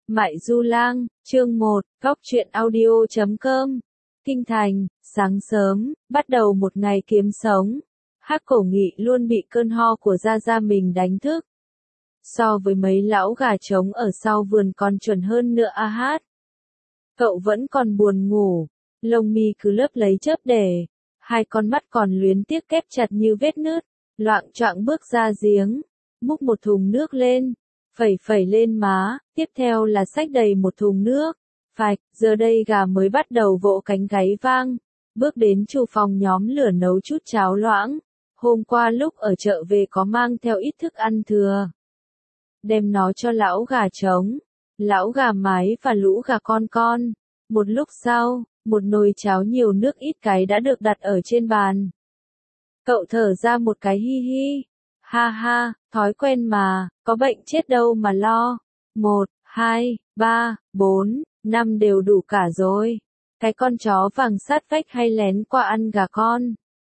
Mại Du Lang, chương 1, Góc truyện audio.com. Kinh thành, sáng sớm, bắt đầu một ngày kiếm sống. Hắc Cổ Nghị luôn bị cơn ho của Gia Gia mình đánh thức. So với mấy lão gà trống ở sau vườn còn chuẩn hơn nữa a hát. Cậu vẫn còn buồn ngủ, lông mi cứ lấp lấy chớp để, hai con mắt còn luyến tiếc kép chặt như vết nứt, loạng choạng bước ra giếng, múc một thùng nước lên. Phẩy phẩy lên má, tiếp theo là xách đầy một thùng nước. Phạch, giờ đây gà mới bắt đầu vỗ cánh gáy vang. Bước đến chủ phòng nhóm lửa nấu chút cháo loãng. Hôm qua lúc ở chợ về có mang theo ít thức ăn thừa. Đem nó cho lão gà trống, lão gà mái và lũ gà con. Một lúc sau, một nồi cháo nhiều nước ít cái đã được đặt ở trên bàn. Cậu thở ra một cái hi hi. Ha ha, thói quen mà, có bệnh chết đâu mà lo. 1, 2, 3, 4, 5 đều đủ cả rồi. Cái con chó vàng sát vách hay lén qua ăn gà con.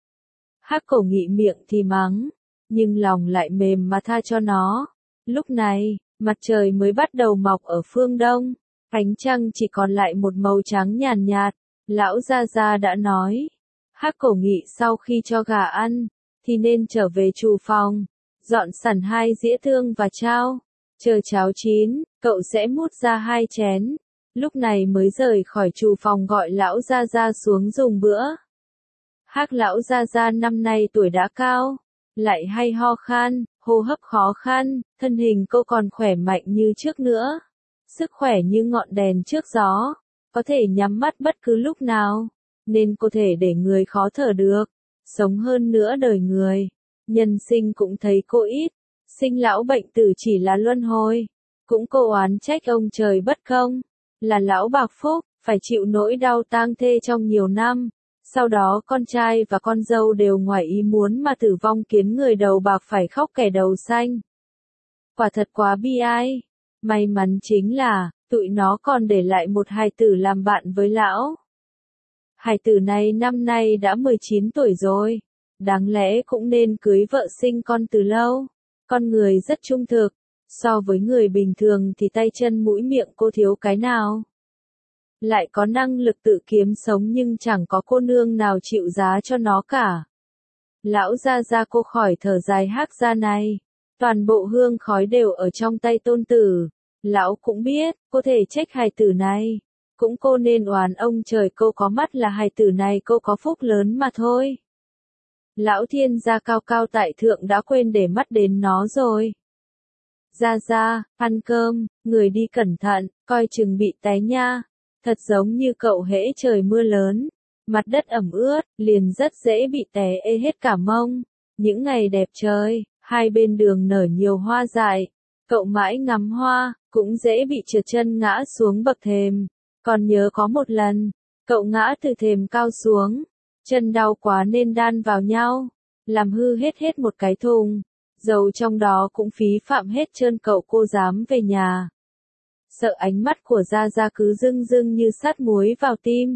Hắc Cổ Nghị miệng thì mắng, nhưng lòng lại mềm mà tha cho nó. Lúc này, mặt trời mới bắt đầu mọc ở phương đông, ánh trăng chỉ còn lại một màu trắng nhàn nhạt. Lão Gia Gia đã nói, Hắc Cổ Nghị sau khi cho gà ăn, thì nên trở về chủ phòng, dọn sẵn 2 dĩa tương và chao. Chờ cháo chín, cậu sẽ múc ra 2 chén. Lúc này mới rời khỏi chủ phòng gọi lão Gia Gia xuống dùng bữa. Hắc lão Gia Gia năm nay tuổi đã cao, lại hay ho khan, hô hấp khó khăn, thân hình cô còn khỏe mạnh như trước nữa. Sức khỏe như ngọn đèn trước gió, có thể nhắm mắt bất cứ lúc nào, nên có thể để người khó thở được. Sống hơn nữa đời người, nhân sinh cũng thấy cô ít, sinh lão bệnh tử chỉ là luân hồi, cũng cô oán trách ông trời bất công, là lão bạc phúc, phải chịu nỗi đau tang thê trong nhiều năm, sau đó con trai và con dâu đều ngoài ý muốn mà tử vong khiến người đầu bạc phải khóc kẻ đầu xanh. Quả thật quá bi ai, may mắn chính là, tụi nó còn để lại một hài tử làm bạn với lão. Hài tử này năm nay đã 19 tuổi rồi, đáng lẽ cũng nên cưới vợ sinh con từ lâu. Con người rất trung thực, so với người bình thường thì tay chân mũi miệng cô thiếu cái nào. Lại có năng lực tự kiếm sống nhưng chẳng có cô nương nào chịu giá cho nó cả. Lão Gia Gia cô khỏi thở dài Hắc gia này, toàn bộ hương khói đều ở trong tay tôn tử. Lão cũng biết, cô thể trách hài tử này. Cũng cô nên oán ông trời cô có mắt là hài tử này cô có phúc lớn mà thôi. Lão Thiên gia cao cao tại thượng đã quên để mắt đến nó rồi. Gia Gia, ăn cơm, người đi cẩn thận, coi chừng bị té nha. Thật giống như cậu hễ trời mưa lớn, mặt đất ẩm ướt, liền rất dễ bị té ê hết cả mông. Những ngày đẹp trời, hai bên đường nở nhiều hoa dại, cậu mãi ngắm hoa, cũng dễ bị trượt chân ngã xuống bậc thềm. Còn nhớ có một lần, cậu ngã từ thềm cao xuống, chân đau quá nên đan vào nhau, làm hư hết một cái thùng, dầu trong đó cũng phí phạm hết trơn cậu cô dám về nhà. Sợ ánh mắt của Gia Gia cứ rưng rưng như sắt muối vào tim.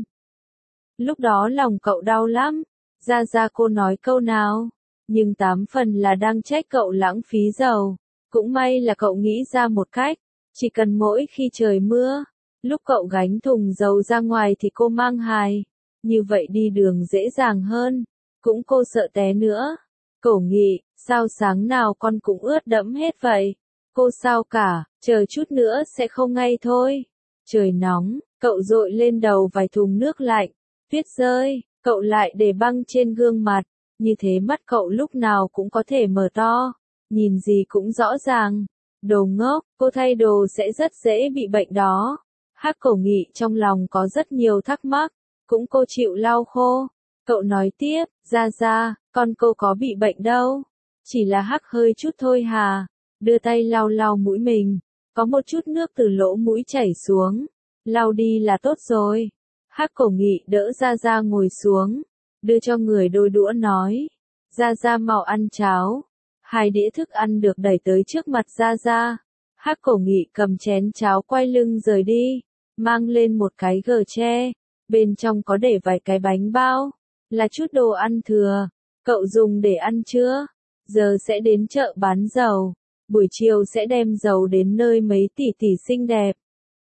Lúc đó lòng cậu đau lắm, Gia Gia cô nói câu nào, nhưng 8 phần là đang trách cậu lãng phí dầu. Cũng may là cậu nghĩ ra một cách, chỉ cần mỗi khi trời mưa, lúc cậu gánh thùng dầu ra ngoài thì cô mang hài, như vậy đi đường dễ dàng hơn, cũng cô sợ té nữa. Cổ Nghị, sao sáng nào con cũng ướt đẫm hết vậy? Cô sao cả, chờ chút nữa sẽ không ngay thôi. Trời nóng, cậu dội lên đầu vài thùng nước lạnh, tuyết rơi, cậu lại để băng trên gương mặt, như thế mắt cậu lúc nào cũng có thể mở to, nhìn gì cũng rõ ràng. Đồ ngốc, cô thay đồ sẽ rất dễ bị bệnh đó. Hắc Cổ Nghị trong lòng có rất nhiều thắc mắc, cũng cô chịu lau khô. Cậu nói tiếp, Gia Gia, con cô có bị bệnh đâu, chỉ là hắc hơi chút thôi hà. Đưa tay lau lau mũi mình, có một chút nước từ lỗ mũi chảy xuống, lau đi là tốt rồi. Hắc Cổ Nghị đỡ Gia Gia ngồi xuống, đưa cho người đôi đũa nói, Gia Gia mau ăn cháo. 2 đĩa thức ăn được đẩy tới trước mặt Gia Gia. Hắc Cổ Nghị cầm chén cháo quay lưng rời đi, mang lên một cái gờ tre, bên trong có để vài cái bánh bao, là chút đồ ăn thừa. Cậu dùng để ăn chưa? Giờ sẽ đến chợ bán dầu, buổi chiều sẽ đem dầu đến nơi mấy tỷ tỷ xinh đẹp.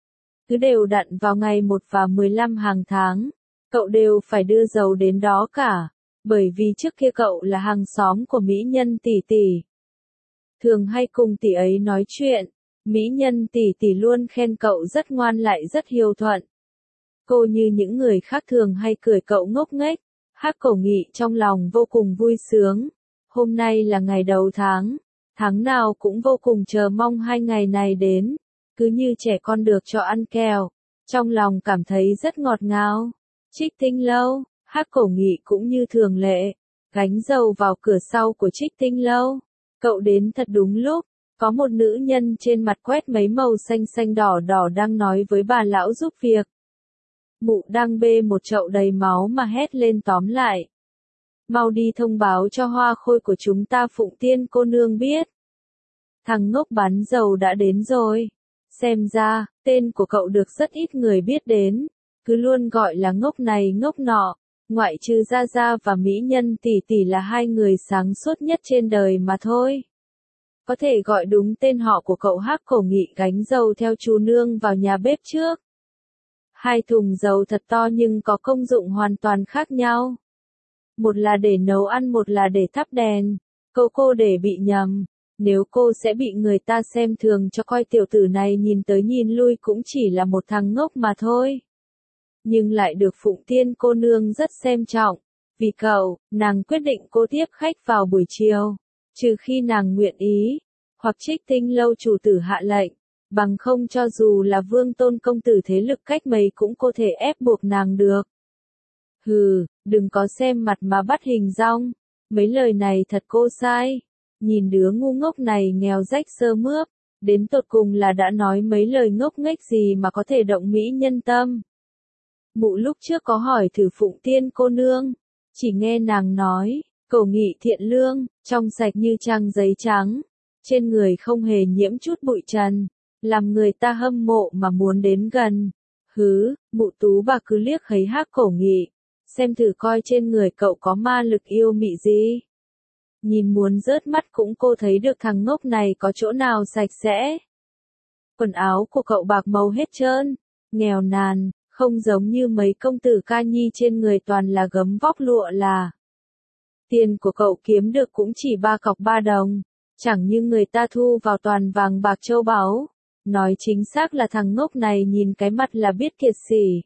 cứ đều đặn vào ngày 1 và 15 hàng tháng, cậu đều phải đưa dầu đến đó cả, bởi vì trước kia cậu là hàng xóm của mỹ nhân tỷ tỷ. Thường hay cùng tỷ ấy nói chuyện, mỹ nhân tỷ tỷ luôn khen cậu rất ngoan lại rất hiếu thuận. Cô như những người khác thường hay cười cậu ngốc nghếch, Hắc Cổ Nghị trong lòng vô cùng vui sướng. Hôm nay là ngày đầu tháng nào cũng vô cùng chờ mong 2 ngày này đến, cứ như trẻ con được cho ăn kẹo, trong lòng cảm thấy rất ngọt ngào. Trích Tinh Lâu, Hắc Cổ Nghị cũng như thường lệ, gánh dầu vào cửa sau của Trích Tinh Lâu. Cậu đến thật đúng lúc, có một nữ nhân trên mặt quét mấy màu xanh xanh đỏ đỏ đang nói với bà lão giúp việc. Mụ đang bê một chậu đầy máu mà hét lên tóm lại. Mau đi thông báo cho hoa khôi của chúng ta Phụng Tiên cô nương biết. Thằng ngốc bán dầu đã đến rồi. Xem ra, tên của cậu được rất ít người biết đến, cứ luôn gọi là ngốc này ngốc nọ, ngoại trừ Gia Gia và mỹ nhân tỷ tỷ là 2 người sáng suốt nhất trên đời mà thôi. Có thể gọi đúng tên họ của cậu. Hắc Cổ Nghị gánh dầu theo chú nương vào nhà bếp trước. 2 thùng dầu thật to nhưng có công dụng hoàn toàn khác nhau. Một là để nấu ăn, một là để thắp đèn. Cô để bị nhầm. Nếu cô sẽ bị người ta xem thường cho coi tiểu tử này nhìn tới nhìn lui cũng chỉ là một thằng ngốc mà thôi. Nhưng lại được Phụng Tiên cô nương rất xem trọng. Vì cậu, nàng quyết định cô tiếp khách vào buổi chiều. Trừ khi nàng nguyện ý, hoặc Trích Tinh Lâu chủ tử hạ lệnh. Bằng không cho dù là Vương Tôn công tử thế lực cách mấy cũng có thể ép buộc nàng được. Hừ, đừng có xem mặt mà bắt hình dong. Mấy lời này thật cô sai. Nhìn đứa ngu ngốc này nghèo rách sơ mướp, đến tột cùng là đã nói mấy lời ngốc nghếch gì mà có thể động mỹ nhân tâm. Mụ lúc trước có hỏi thử Phụng Tiên cô nương, chỉ nghe nàng nói, Cổ Nghị thiện lương, trong sạch như trang giấy trắng, trên người không hề nhiễm chút bụi trần, làm người ta hâm mộ mà muốn đến gần. Hứ, mụ tú bà cứ liếc thấy Hắc Cổ Nghị, xem thử coi trên người cậu có ma lực yêu mị gì. Nhìn muốn rớt mắt cũng cô thấy được thằng ngốc này có chỗ nào sạch sẽ. Quần áo của cậu bạc màu hết trơn, nghèo nàn, không giống như mấy công tử ca nhi trên người toàn là gấm vóc lụa là. Tiền của cậu kiếm được cũng chỉ 3 cọc 3 đồng, chẳng như người ta thu vào toàn vàng bạc châu báu. Nói chính xác là thằng ngốc này nhìn cái mặt là biết kiệt sỉ.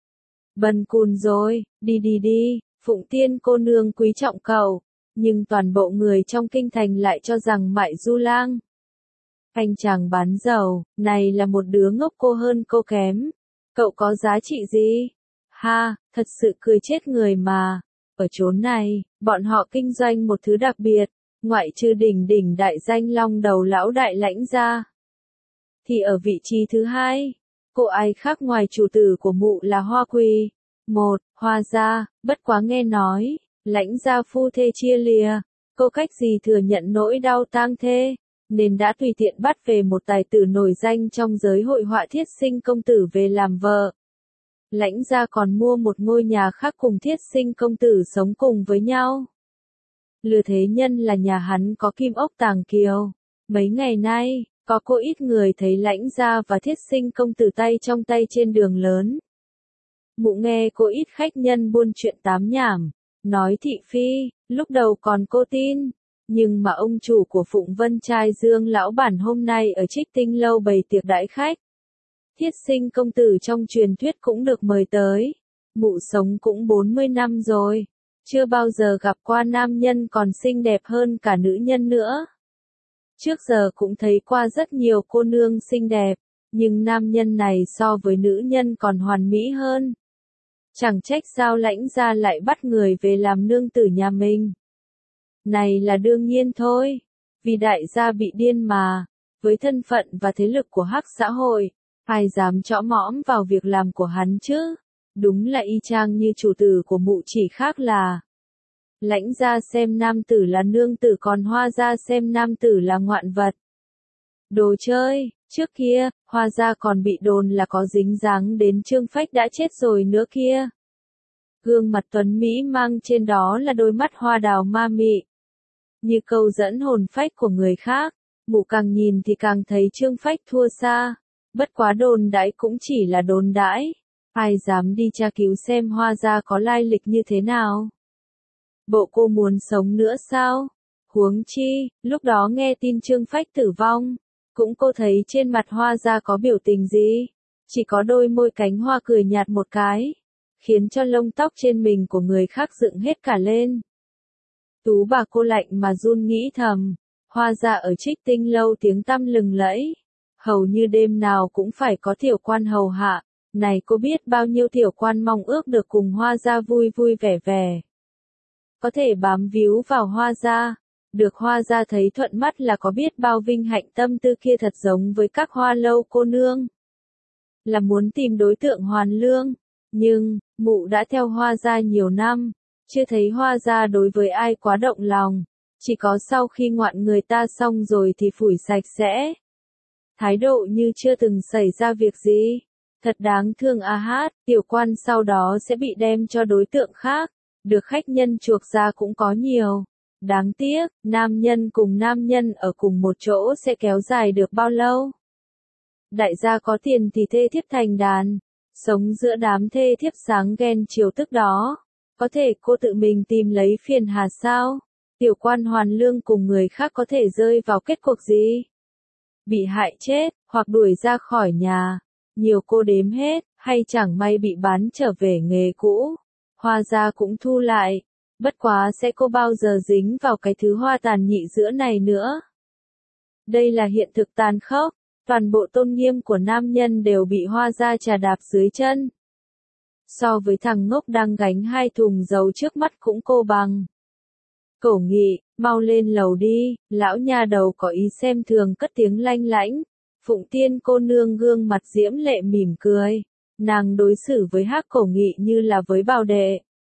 Bần cùn rồi, đi, Phụng Tiên cô nương quý trọng cậu, nhưng toàn bộ người trong kinh thành lại cho rằng Mại Du Lang. Anh chàng bán dầu, này là một đứa ngốc cô hơn cô kém. Cậu có giá trị gì? Ha, thật sự cười chết người mà. Ở chốn này, bọn họ kinh doanh một thứ đặc biệt, ngoại trừ đỉnh đại danh long đầu lão đại lãnh ra. Thì ở vị trí thứ 2, cô ai khác ngoài chủ tử của mụ là Hoa Quỳ. Một, Hoa gia, bất quá nghe nói, lãnh gia phu thê chia lìa, cô cách gì thừa nhận nỗi đau tang thê, nên đã tùy tiện bắt về một tài tử nổi danh trong giới hội họa Thiết Sinh công tử về làm vợ. Lãnh gia còn mua một ngôi nhà khác cùng Thiết Sinh công tử sống cùng với nhau. Lừa thế nhân là nhà hắn có kim ốc tàng kiều. Mấy ngày nay, có cô ít người thấy lãnh gia và Thiết Sinh công tử tay trong tay trên đường lớn. Mụ nghe cô ít khách nhân buôn chuyện tám nhảm, nói thị phi, lúc đầu còn cô tin, nhưng mà ông chủ của Phụng Vân trai Dương lão bản hôm nay ở Trích Tinh Lâu bày tiệc đãi khách. Thiết Sinh công tử trong truyền thuyết cũng được mời tới. Mụ sống cũng 40 năm rồi, chưa bao giờ gặp qua nam nhân còn xinh đẹp hơn cả nữ nhân nữa. Trước giờ cũng thấy qua rất nhiều cô nương xinh đẹp, nhưng nam nhân này so với nữ nhân còn hoàn mỹ hơn. Chẳng trách sao lãnh gia lại bắt người về làm nương tử nhà mình. Này là đương nhiên thôi, vì đại gia bị điên mà, với thân phận và thế lực của Hắc xã hội, ai dám chõ mõm vào việc làm của hắn chứ? Đúng là y chang như chủ tử của mụ, chỉ khác là lãnh gia xem nam tử là nương tử còn Hoa gia xem nam tử là ngoạn vật. Đồ chơi, trước kia, Hoa gia còn bị đồn là có dính dáng đến Trương Phách đã chết rồi nữa kia. Gương mặt tuấn Mỹ mang trên đó là đôi mắt hoa đào ma mị. Như câu dẫn hồn phách của người khác, mụ càng nhìn thì càng thấy Trương Phách thua xa. Bất quá đồn đãi cũng chỉ là đồn đãi. Ai dám đi tra cứu xem Hoa gia có lai lịch như thế nào? Bộ cô muốn sống nữa sao? Huống chi, lúc đó nghe tin Trương Phách tử vong, cũng cô thấy trên mặt Hoa gia có biểu tình gì? Chỉ có đôi môi cánh hoa cười nhạt một cái, khiến cho lông tóc trên mình của người khác dựng hết cả lên. Tú bà cô lạnh mà run nghĩ thầm, Hoa gia ở Trích Tinh lâu tiếng tăm lừng lẫy, hầu như đêm nào cũng phải có tiểu quan hầu hạ, này cô biết bao nhiêu tiểu quan mong ước được cùng Hoa gia vui vui vẻ vẻ. Có thể bám víu vào Hoa gia, được Hoa gia thấy thuận mắt là có biết bao vinh hạnh, tâm tư kia thật giống với các Hoa lâu cô nương. Là muốn tìm đối tượng hoàn lương, nhưng, mụ đã theo Hoa gia nhiều năm, chưa thấy Hoa gia đối với ai quá động lòng, chỉ có sau khi ngoạn người ta xong rồi thì phủi sạch sẽ. Thái độ như chưa từng xảy ra việc gì, thật đáng thương a hát, tiểu quan sau đó sẽ bị đem cho đối tượng khác, được khách nhân chuộc ra cũng có nhiều. Đáng tiếc, nam nhân cùng nam nhân ở cùng một chỗ sẽ kéo dài được bao lâu? Đại gia có tiền thì thê thiếp thành đàn, sống giữa đám thê thiếp sáng ghen chiều tức đó. Có thể cô tự mình tìm lấy phiền hà sao? Tiểu quan hoàn lương cùng người khác có thể rơi vào kết cục gì? Bị hại chết, hoặc đuổi ra khỏi nhà. Nhiều cô đếm hết, hay chẳng may bị bán trở về nghề cũ. Hoa gia cũng thu lại. Bất quá sẽ cô bao giờ dính vào cái thứ hoa tàn nhị giữa này nữa. Đây là hiện thực tàn khốc. Toàn bộ tôn nghiêm của nam nhân đều bị Hoa gia trà đạp dưới chân. So với thằng ngốc đang gánh 2 thùng dầu trước mắt cũng cô bằng. Cổ Nghị, mau lên lầu đi, lão nha đầu có ý xem thường cất tiếng lanh lãnh. Phụng Tiên cô nương gương mặt diễm lệ mỉm cười. Nàng đối xử với Hắc Cổ Nghị như là với bảo đệ.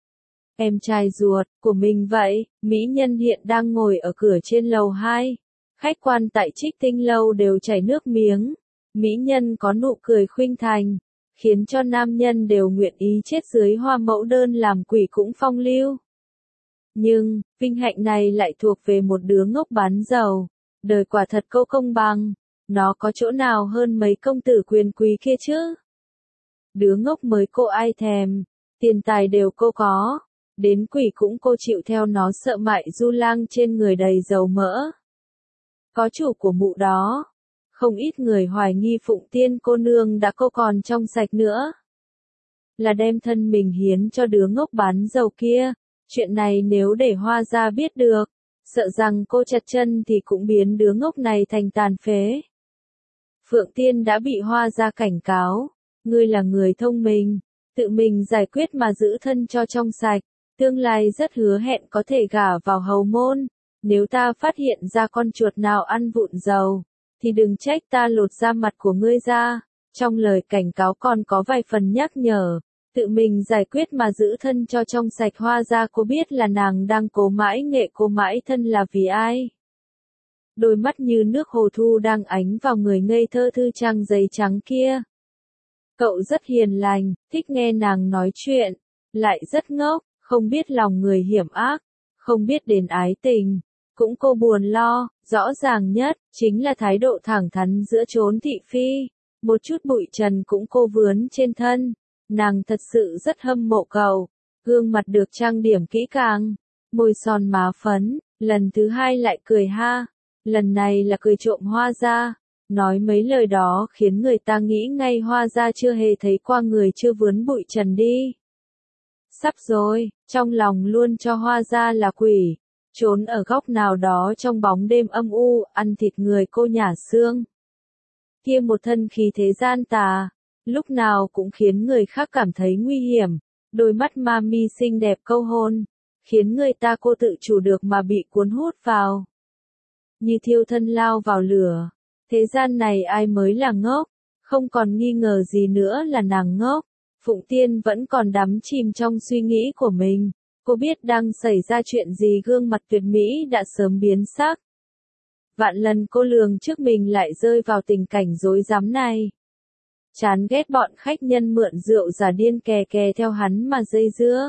Em trai ruột của mình vậy, mỹ nhân hiện đang ngồi ở cửa trên lầu 2. Khách quan tại Trích Tinh lâu đều chảy nước miếng. Mỹ nhân có nụ cười khuynh thành, khiến cho nam nhân đều nguyện ý chết dưới hoa mẫu đơn làm quỷ cũng phong lưu. Nhưng, vinh hạnh này lại thuộc về một đứa ngốc bán dầu. Đời quả thật cô công bằng, nó có chỗ nào hơn mấy công tử quyền quý kia chứ? Đứa ngốc mới cô ai thèm, tiền tài đều cô có, đến quỷ cũng cô chịu theo nó sợ mại du lang trên người đầy dầu mỡ. Có chủ của mụ đó. Không ít người hoài nghi Phụng Tiên cô nương đã cô còn trong sạch nữa. Là đem thân mình hiến cho đứa ngốc bán dầu kia. Chuyện này nếu để Hoa gia biết được, sợ rằng cô chặt chân thì cũng biến đứa ngốc này thành tàn phế. Phượng Tiên đã bị Hoa gia cảnh cáo. Ngươi là người thông minh, tự mình giải quyết mà giữ thân cho trong sạch. Tương lai rất hứa hẹn có thể gả vào hầu môn. Nếu ta phát hiện ra con chuột nào ăn vụn dầu, thì đừng trách ta lột da mặt của ngươi ra. Trong lời cảnh cáo còn có vài phần nhắc nhở, tự mình giải quyết mà giữ thân cho trong sạch. Hoa gia cô biết là nàng đang cố mãi nghệ cô mãi thân là vì ai. Đôi mắt như nước hồ thu đang ánh vào người ngây thơ thư trang giấy trắng kia. Cậu rất hiền lành, thích nghe nàng nói chuyện, lại rất ngốc, không biết lòng người hiểm ác, không biết đến ái tình. Cũng cô buồn lo, rõ ràng nhất, chính là thái độ thẳng thắn giữa chốn thị phi. Một chút bụi trần cũng cô vướn trên thân. Nàng thật sự rất hâm mộ cậu. Gương mặt được trang điểm kỹ càng. Môi son má phấn, lần thứ 2 lại cười ha. Lần này là cười trộm Hoa gia. Nói mấy lời đó khiến người ta nghĩ ngay Hoa gia chưa hề thấy qua người chưa vướn bụi trần đi. Sắp rồi, trong lòng luôn cho Hoa gia là quỷ. Trốn ở góc nào đó trong bóng đêm âm u, ăn thịt người cô nhả xương. Kia một thân khí thế gian tà, lúc nào cũng khiến người khác cảm thấy nguy hiểm. Đôi mắt ma mi xinh đẹp câu hôn, khiến người ta cô tự chủ được mà bị cuốn hút vào. Như thiêu thân lao vào lửa. Thế gian này ai mới là ngốc, không còn nghi ngờ gì nữa là nàng ngốc. Phụng Tiên vẫn còn đắm chìm trong suy nghĩ của mình. Cô biết đang xảy ra chuyện gì, gương mặt tuyệt mỹ đã sớm biến sắc. Vạn lần cô lường trước mình lại rơi vào tình cảnh rối rắm này. Chán ghét bọn khách nhân mượn rượu giả điên kè kè theo hắn mà dây dưa.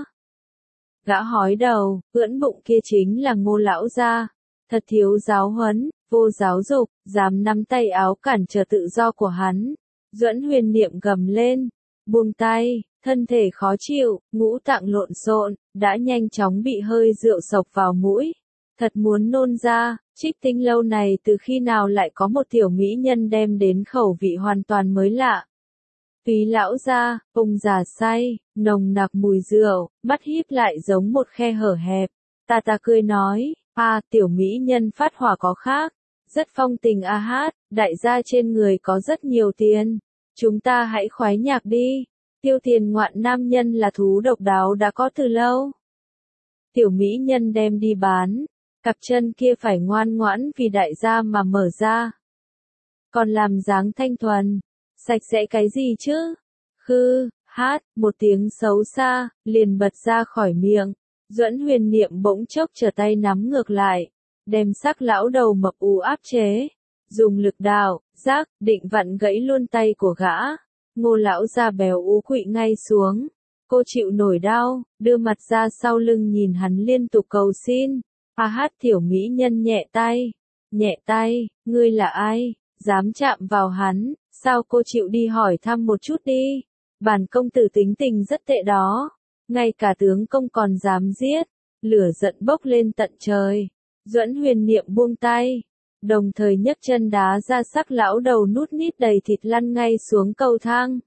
Gã hói đầu, ưỡn bụng kia chính là Ngô lão gia. Thật thiếu giáo huấn, vô giáo dục, dám nắm tay áo cản trở tự do của hắn. Duẫn Huyền Niệm gầm lên, buông tay, thân thể khó chịu, ngũ tạng lộn xộn, đã nhanh chóng bị hơi rượu sộc vào mũi. Thật muốn nôn ra, Trích Tinh lâu này từ khi nào lại có một tiểu mỹ nhân đem đến khẩu vị hoàn toàn mới lạ. Túy lão gia, ông già say, nồng nặc mùi rượu, mắt híp lại giống một khe hở hẹp. Ta cười nói, tiểu mỹ nhân phát hỏa có khác, rất phong tình a hát, đại gia trên người có rất nhiều tiền. Chúng ta hãy khoái nhạc đi, tiêu tiền ngoạn nam nhân là thú độc đáo đã có từ lâu. Tiểu mỹ nhân đem đi bán, cặp chân kia phải ngoan ngoãn vì đại gia mà mở ra. Còn làm dáng thanh thuần, sạch sẽ cái gì chứ? Khư, hát, một tiếng xấu xa, liền bật ra khỏi miệng. Duẫn Huyền Niệm bỗng chốc trở tay nắm ngược lại, đem sắc lão đầu mập ù áp chế. Dùng lực đạo, giác, định vặn gãy luôn tay của gã. Ngô lão gia béo ú quỵ ngay xuống. Cô chịu nổi đau, đưa mặt ra sau lưng nhìn hắn liên tục cầu xin. Hát tiểu mỹ nhân nhẹ tay, ngươi là ai, dám chạm vào hắn, sao cô chịu đi hỏi thăm một chút đi. Bản công tử tính tình rất tệ đó, ngay cả tướng công còn dám giết, lửa giận bốc lên tận trời. Duẫn Huyền Niệm buông tay, đồng thời nhấc chân đá ra sắc lão đầu nút nít đầy thịt lăn ngay xuống cầu thang.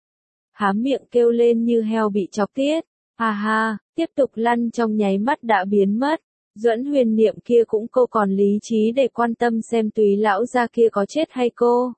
Há miệng kêu lên như heo bị chọc tiết, ha, tiếp tục lăn trong nháy mắt đã biến mất. Duẫn Huyền Niệm kia cũng cô còn lý trí để quan tâm xem Túy lão gia kia có chết hay cô.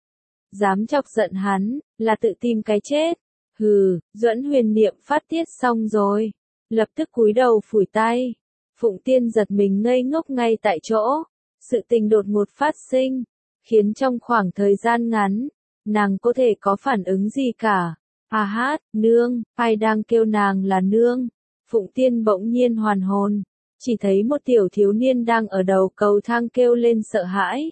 Dám chọc giận hắn, là tự tìm cái chết. Hừ, Duẫn Huyền Niệm phát tiết xong rồi, lập tức cúi đầu phủi tay. Phụng Tiên giật mình ngây ngốc ngay tại chỗ. Sự tình đột ngột phát sinh, khiến trong khoảng thời gian ngắn, nàng có thể có phản ứng gì cả. Hát, nương, ai đang kêu nàng là nương? Phụng Tiên bỗng nhiên hoàn hồn, chỉ thấy một tiểu thiếu niên đang ở đầu cầu thang kêu lên sợ hãi.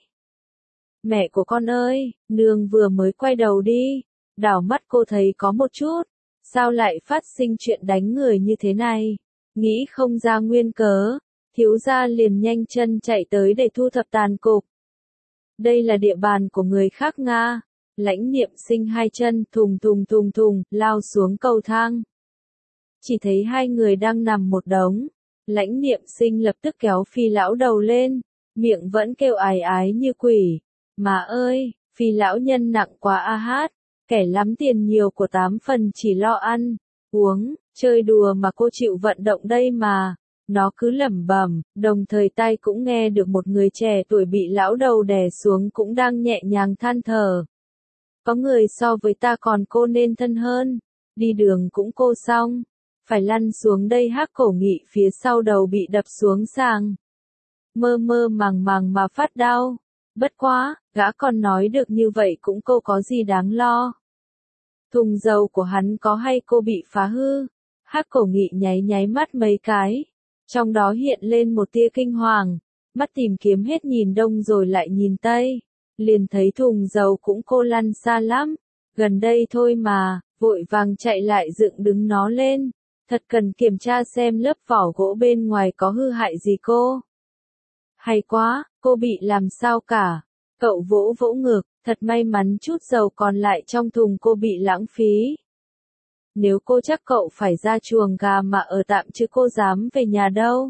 Mẹ của con ơi, nương vừa mới quay đầu đi, đảo mắt cô thấy có một chút, sao lại phát sinh chuyện đánh người như thế này? Nghĩ không ra nguyên cớ, thiếu gia liền nhanh chân chạy tới để thu thập tàn cục. Đây là địa bàn của người khác Nga. Lãnh Niệm Sinh hai chân thùng, lao xuống cầu thang. Chỉ thấy hai người đang nằm một đống. Lãnh Niệm Sinh lập tức kéo Phi lão đầu lên, miệng vẫn kêu ái ái như quỷ. Mà ơi, Phi lão nhân nặng quá hát, kẻ lắm tiền nhiều của 8 phần chỉ lo ăn, uống, chơi đùa mà cô chịu vận động đây mà. Nó cứ lẩm bẩm, đồng thời tai cũng nghe được một người trẻ tuổi bị lão đầu đè xuống cũng đang nhẹ nhàng than thở. Có người so với ta còn cô nên thân hơn, đi đường cũng cô xong, phải lăn xuống đây. Hắc Cổ Nghị phía sau đầu bị đập xuống sàng. Mơ màng mà phát đau. Bất quá, gã còn nói được như vậy cũng cô có gì đáng lo. Thùng dầu của hắn có hay cô bị phá hư? Hắc Cổ Nghị nháy mắt mấy cái. Trong đó hiện lên một tia kinh hoàng, mắt tìm kiếm hết nhìn đông rồi lại nhìn tây, liền thấy thùng dầu cũng cô lăn xa lắm, gần đây thôi mà, vội vàng chạy lại dựng đứng nó lên, thật cần kiểm tra xem lớp vỏ gỗ bên ngoài có hư hại gì cô. Hay quá, cô bị làm sao cả? Cậu vỗ ngực, thật may mắn chút dầu còn lại trong thùng cô bị lãng phí. Nếu cô chắc cậu phải ra chuồng gà mà ở tạm chứ cô dám về nhà đâu.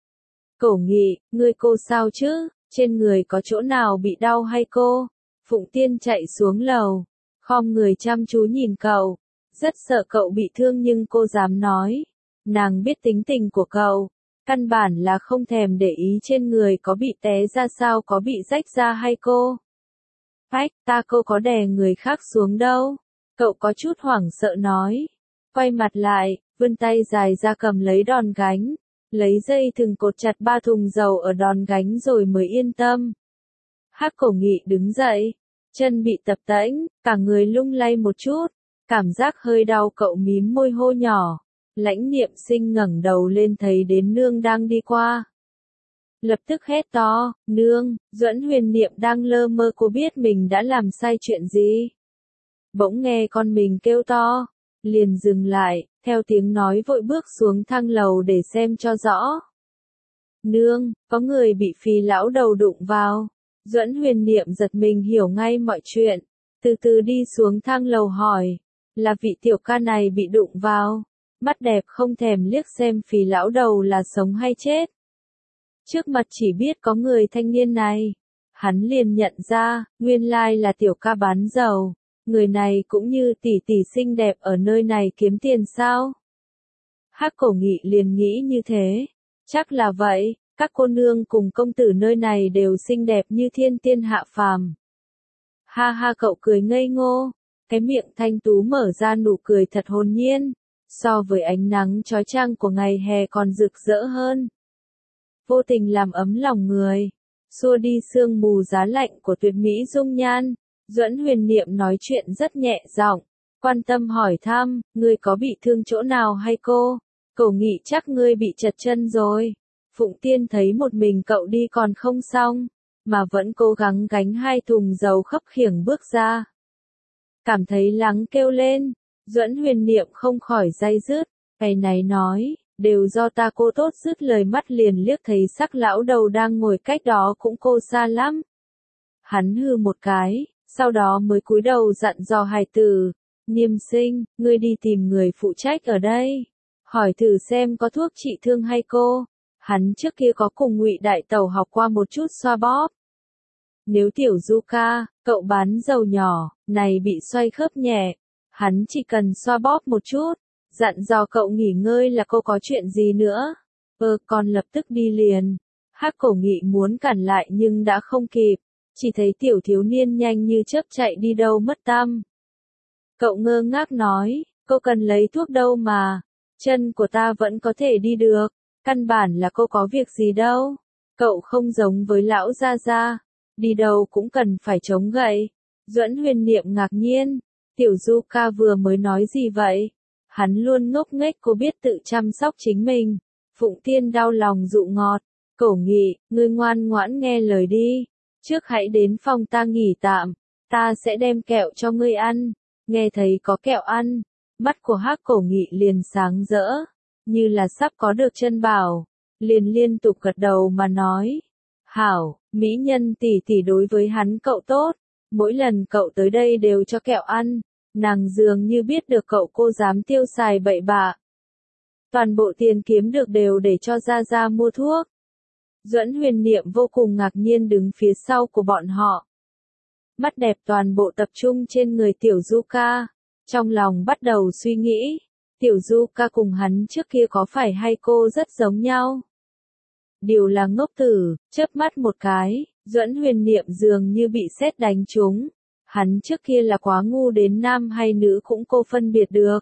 Cổ Nghị, ngươi cô sao chứ, trên người có chỗ nào bị đau hay cô? Phụng Tiên chạy xuống lầu, khom người chăm chú nhìn cậu, rất sợ cậu bị thương nhưng cô dám nói. Nàng biết tính tình của cậu, căn bản là không thèm để ý trên người có bị té ra sao, có bị rách ra hay cô. Phách, cô có đè người khác xuống đâu. Cậu có chút hoảng sợ nói. Quay mặt lại, vươn tay dài ra cầm lấy đòn gánh. Lấy dây thừng cột chặt 3 thùng dầu ở đòn gánh rồi mới yên tâm. Hắc Cổ Nghị đứng dậy. Chân bị tập tễnh, cả người lung lay một chút. Cảm giác hơi đau cậu mím môi hô nhỏ. Lãnh Niệm Sinh ngẩng đầu lên thấy đến nương đang đi qua. Lập tức hét to, nương, Duẫn Huyền Niệm đang lơ mơ, cô biết mình đã làm sai chuyện gì. Bỗng nghe con mình kêu to, liền dừng lại, theo tiếng nói vội bước xuống thang lầu để xem cho rõ. Nương, có người bị Phi lão đầu đụng vào. Duẫn Huyền Niệm giật mình hiểu ngay mọi chuyện. từ từ đi xuống thang lầu hỏi, là vị tiểu ca này bị đụng vào. Mắt đẹp không thèm liếc xem Phì lão đầu là sống hay chết. Trước mặt chỉ biết có người thanh niên này. Hắn liền nhận ra, nguyên lai là tiểu ca bán dầu. Người này cũng như tỷ tỷ xinh đẹp ở nơi này kiếm tiền sao? Hắc Cổ Nghị liền nghĩ như thế. Chắc là vậy, các cô nương cùng công tử nơi này đều xinh đẹp như thiên tiên hạ phàm. Ha ha, cậu cười ngây ngô, cái miệng thanh tú mở ra nụ cười thật hồn nhiên, so với ánh nắng chói chang của ngày hè còn rực rỡ hơn. Vô tình làm ấm lòng người, xua đi sương mù giá lạnh của tuyệt mỹ dung nhan. Duẫn Huyền Niệm nói chuyện rất nhẹ giọng, quan tâm hỏi thăm, ngươi có bị thương chỗ nào hay cô? Cổ Nghị, chắc ngươi bị trật chân rồi. Phụng Tiên thấy một mình cậu đi còn không xong, mà vẫn cố gắng gánh 2 thùng dầu khấp khiễng bước ra. Cảm thấy lắng kêu lên, Duẫn Huyền Niệm không khỏi day dứt, cái này nói, đều do ta. Cô tốt dứt lời, mắt liền liếc thấy sắc lão đầu đang ngồi cách đó cũng cô xa lắm. Hắn hừ một cái, sau đó mới cúi đầu dặn dò hài tử, Niệm Sinh, ngươi đi tìm người phụ trách ở đây, hỏi thử xem có thuốc trị thương hay cô. Hắn trước kia có cùng Ngụy Đại Tẩu học qua một chút xoa bóp. Nếu Tiểu Du ca, cậu bán dầu nhỏ, này bị xoay khớp nhẹ, hắn chỉ cần xoa bóp một chút, dặn dò cậu nghỉ ngơi là cô có chuyện gì nữa. Con lập tức đi liền. Hắc Cổ Nghị muốn cản lại nhưng đã không kịp, chỉ thấy tiểu thiếu niên nhanh như chớp chạy đi đâu mất tăm. Cậu ngơ ngác nói, cô cần lấy thuốc đâu mà, chân của ta vẫn có thể đi được, căn bản là cô có việc gì đâu. Cậu không giống với lão gia gia, đi đâu cũng cần phải chống gậy. Duẫn Huyền Niệm ngạc nhiên, Tiểu Du ca vừa mới nói gì vậy? Hắn luôn ngốc nghếch, cô biết tự chăm sóc chính mình. Phụng Tiên đau lòng dụ ngọt, Cổ Nghị, ngươi ngoan ngoãn nghe lời đi, trước hãy đến phòng ta nghỉ tạm, ta sẽ đem kẹo cho ngươi ăn. Nghe thấy có kẹo ăn, mắt của Hắc Cổ Nghị liền sáng rỡ, như là sắp có được chân bảo, liền liên tục gật đầu mà nói, hảo, mỹ nhân tỷ tỷ đối với hắn cậu tốt, mỗi lần cậu tới đây đều cho kẹo ăn, nàng dường như biết được cậu cô dám tiêu xài bậy bạ. Toàn bộ tiền kiếm được đều để cho Gia Gia mua thuốc. Duẫn Huyền Niệm vô cùng ngạc nhiên đứng phía sau của bọn họ. Mắt đẹp toàn bộ tập trung trên người Tiểu Du ca, trong lòng bắt đầu suy nghĩ, Tiểu Du ca cùng hắn trước kia có phải hay cô rất giống nhau? Điều là ngốc tử, chớp mắt một cái, Duẫn Huyền Niệm dường như bị sét đánh trúng. Hắn trước kia là quá ngu đến nam hay nữ cũng cô phân biệt được,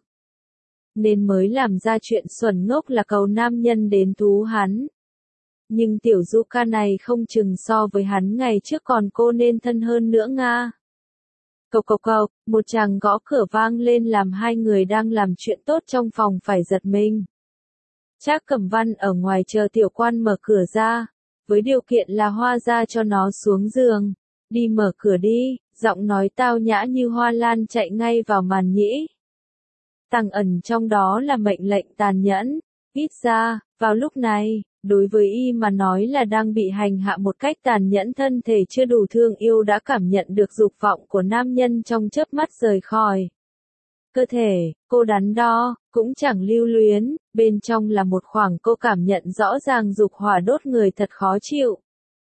nên mới làm ra chuyện xuẩn ngốc là cầu nam nhân đến thú hắn. Nhưng Tiểu Du ca này không chừng so với hắn ngày trước còn cô nên thân hơn nữa nga. Cộc cộc cộc, một chàng gõ cửa vang lên làm hai người đang làm chuyện tốt trong phòng phải giật mình. Trác Cẩm Văn ở ngoài chờ tiểu quan mở cửa ra, với điều kiện là Hoa gia cho nó xuống giường. Đi mở cửa đi, giọng nói tao nhã như hoa lan chạy ngay vào màn nhĩ. Tàng ẩn trong đó là mệnh lệnh tàn nhẫn, ít ra, vào lúc này, đối với y mà nói là đang bị hành hạ một cách tàn nhẫn, thân thể chưa đủ thương yêu đã cảm nhận được dục vọng của nam nhân trong chớp mắt rời khỏi. Cơ thể, cô đắn đo, cũng chẳng lưu luyến, bên trong là một khoảng cô cảm nhận rõ ràng dục hỏa đốt người thật khó chịu.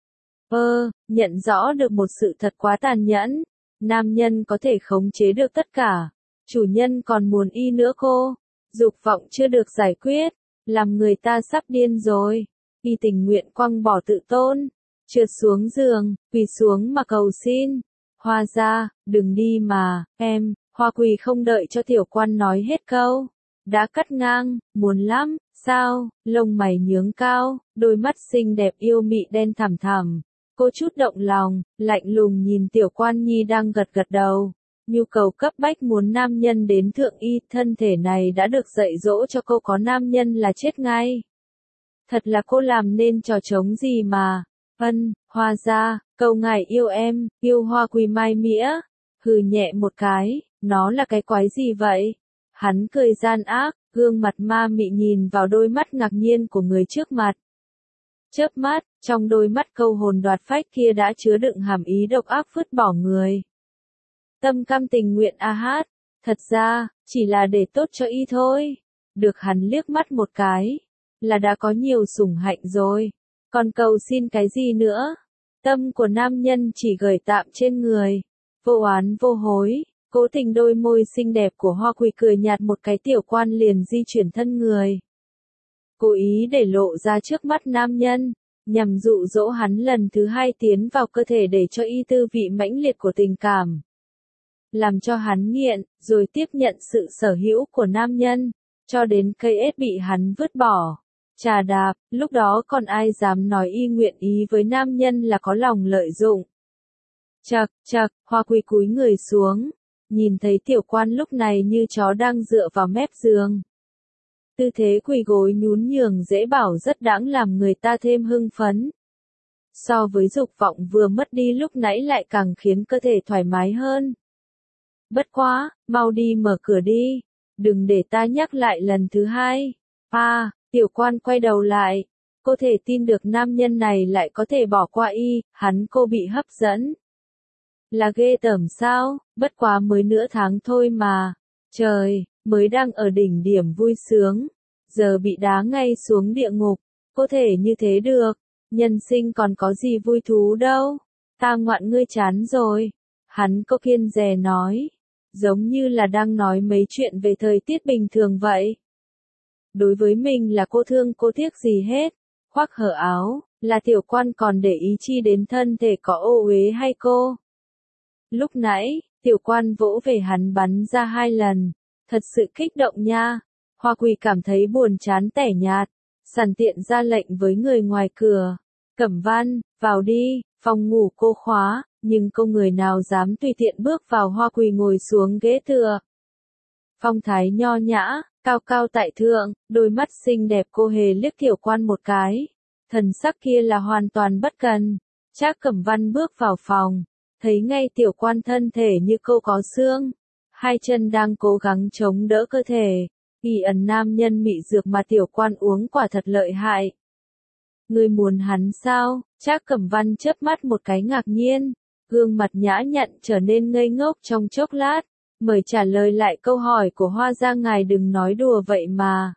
Nhận rõ được một sự thật quá tàn nhẫn, nam nhân có thể khống chế được tất cả, chủ nhân còn muốn y nữa cô, dục vọng chưa được giải quyết, làm người ta sắp điên rồi, y tình nguyện quăng bỏ tự tôn, trượt xuống giường, quỳ xuống mà cầu xin, Hoa gia, đừng đi mà, em. Hoa Quỳ không đợi cho tiểu quan nói hết câu, đã cắt ngang, muốn lắm, sao, lông mày nhướng cao, đôi mắt xinh đẹp yêu mị đen thẳm thẳm, cô chút động lòng, lạnh lùng nhìn tiểu quan nhi đang gật gật đầu, nhu cầu cấp bách muốn nam nhân đến thượng y, thân thể này đã được dạy dỗ cho cô có nam nhân là chết ngay. Thật là cô làm nên trò trống gì mà, Hoa gia, cầu ngài yêu em, yêu Hoa Quỳ mai mĩa, hừ nhẹ một cái. Nó là cái quái gì vậy? Hắn cười gian ác, gương mặt ma mị nhìn vào đôi mắt ngạc nhiên của người trước mặt. Chớp mắt, trong đôi mắt câu hồn đoạt phách kia đã chứa đựng hàm ý độc ác vứt bỏ người. tâm cam tình nguyện a hát, thật ra, chỉ là để tốt cho y thôi. Được hắn liếc mắt một cái, là đã có nhiều sủng hạnh rồi, còn cầu xin cái gì nữa. Tâm của nam nhân chỉ gửi tạm trên người, vô oán vô hối. Cố tình đôi môi xinh đẹp của Hoa Quỳ cười nhạt một cái, Tiểu Quan liền di chuyển thân người, cố ý để lộ ra trước mắt nam nhân, nhằm dụ dỗ hắn lần thứ hai tiến vào cơ thể để cho y tư vị mãnh liệt của tình cảm. Làm cho hắn nghiện, rồi tiếp nhận sự sở hữu của nam nhân, cho đến cây ết bị hắn vứt bỏ, chà đạp, lúc đó còn ai dám nói y nguyện ý với nam nhân là có lòng lợi dụng. Chậc, chậc, Hoa Quỳ cúi người xuống, nhìn thấy Tiểu Quan lúc này như chó đang dựa vào mép giường. Tư thế quỳ gối nhún nhường dễ bảo rất đãng làm người ta thêm hưng phấn. So với dục vọng vừa mất đi lúc nãy lại càng khiến cơ thể thoải mái hơn. Bất quá, mau đi mở cửa đi, đừng để ta nhắc lại lần thứ hai. Tiểu Quan quay đầu lại, cô thể tin được nam nhân này lại có thể bỏ qua y, cô bị hấp dẫn. Là ghê tởm sao, bất quá mới nửa tháng thôi mà. Trời, mới đang ở đỉnh điểm vui sướng, giờ bị đá ngay xuống địa ngục, có thể như thế được, nhân sinh còn có gì vui thú đâu, ta ngoạn ngươi chán rồi. Hắn có kiên dè nói, giống như là đang nói mấy chuyện về thời tiết bình thường vậy. Đối với mình là cô thương cô tiếc gì hết, khoác hở áo, là Tiểu Quan còn để ý chi đến thân thể có ô uế hay cô. Lúc nãy, Tiểu Quan vỗ về hắn bắn ra 2 lần, thật sự kích động nha. Hoa Quỳ cảm thấy buồn chán tẻ nhạt, sẵn tiện ra lệnh với người ngoài cửa. Cẩm Văn, vào đi, phòng ngủ cô khóa, nhưng không người nào dám tùy tiện bước vào. Hoa Quỳ ngồi xuống ghế tựa. Phong thái nho nhã, cao cao tại thượng, đôi mắt xinh đẹp cô hề liếc Tiểu Quan một cái. Thần sắc kia là hoàn toàn bất cần. Trác Cẩm Văn bước vào phòng, thấy ngay Tiểu Quan thân thể như câu có xương, hai chân đang cố gắng chống đỡ cơ thể. Y ẩn nam nhân mị dược mà Tiểu Quan uống quả thật lợi hại. Ngươi muốn hắn sao? Trác Cẩm Văn chớp mắt một cái ngạc nhiên, gương mặt nhã nhặn trở nên ngây ngốc trong chốc lát, mời trả lời lại câu hỏi của Hoa gia, ngài đừng nói đùa vậy mà.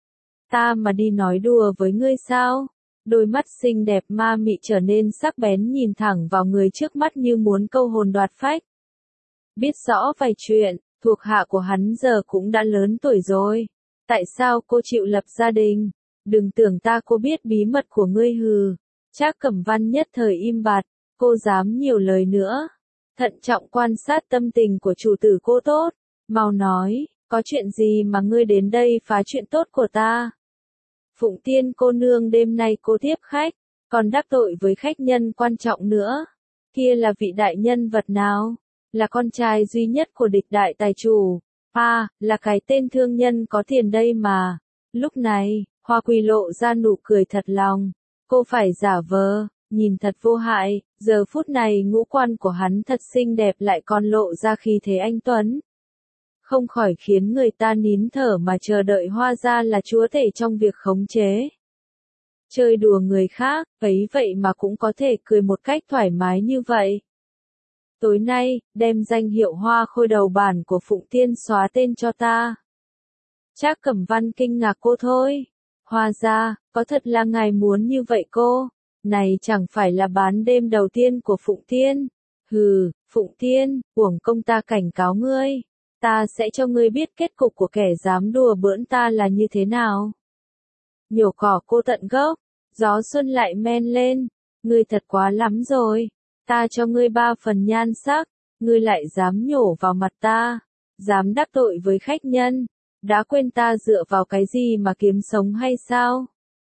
Ta mà đi nói đùa với ngươi sao? Đôi mắt xinh đẹp ma mị trở nên sắc bén nhìn thẳng vào người trước mắt như muốn câu hồn đoạt phách. Biết rõ vài chuyện, thuộc hạ của hắn giờ cũng đã lớn tuổi rồi. Tại sao cô chịu lập gia đình? Đừng tưởng ta cô biết bí mật của ngươi hừ. Trác Cẩm Văn nhất thời im bặt, cô dám nhiều lời nữa. Thận trọng quan sát tâm tình của chủ tử cô tốt. Mau nói, có chuyện gì mà ngươi đến đây phá chuyện tốt của ta? Phụng Tiên cô nương đêm nay cô tiếp khách, còn đắc tội với khách nhân quan trọng nữa. Kia là vị đại nhân vật nào? Là con trai duy nhất của địch đại tài chủ. Là cái tên thương nhân có tiền đây mà. Lúc này, Hoa Quỳ lộ ra nụ cười thật lòng. Cô phải giả vờ, nhìn thật vô hại, giờ phút này ngũ quan của hắn thật xinh đẹp lại còn lộ ra khí thế anh tuấn. Không khỏi khiến người ta nín thở mà chờ đợi Hoa gia là chúa tể trong việc khống chế. Chơi đùa người khác, ấy vậy mà cũng có thể cười một cách thoải mái như vậy. Tối nay, đem danh hiệu Hoa Khôi đầu bản của Phụng Tiên xóa tên cho ta. Trác Cẩm Văn kinh ngạc cô thôi. Hoa gia, có thật là ngài muốn như vậy cô? Này chẳng phải là bán đêm đầu tiên của Phụng Tiên. Hừ, Phụng Tiên, uổng công ta cảnh cáo ngươi. Ta sẽ cho ngươi biết kết cục của kẻ dám đùa bỡn ta là như thế nào. Nhổ cỏ cô tận gốc, gió xuân lại men lên. Ngươi thật quá lắm rồi. Ta cho ngươi 3 phần nhan sắc, ngươi lại dám nhổ vào mặt ta, dám đắc tội với khách nhân, đã quên ta dựa vào cái gì mà kiếm sống hay sao?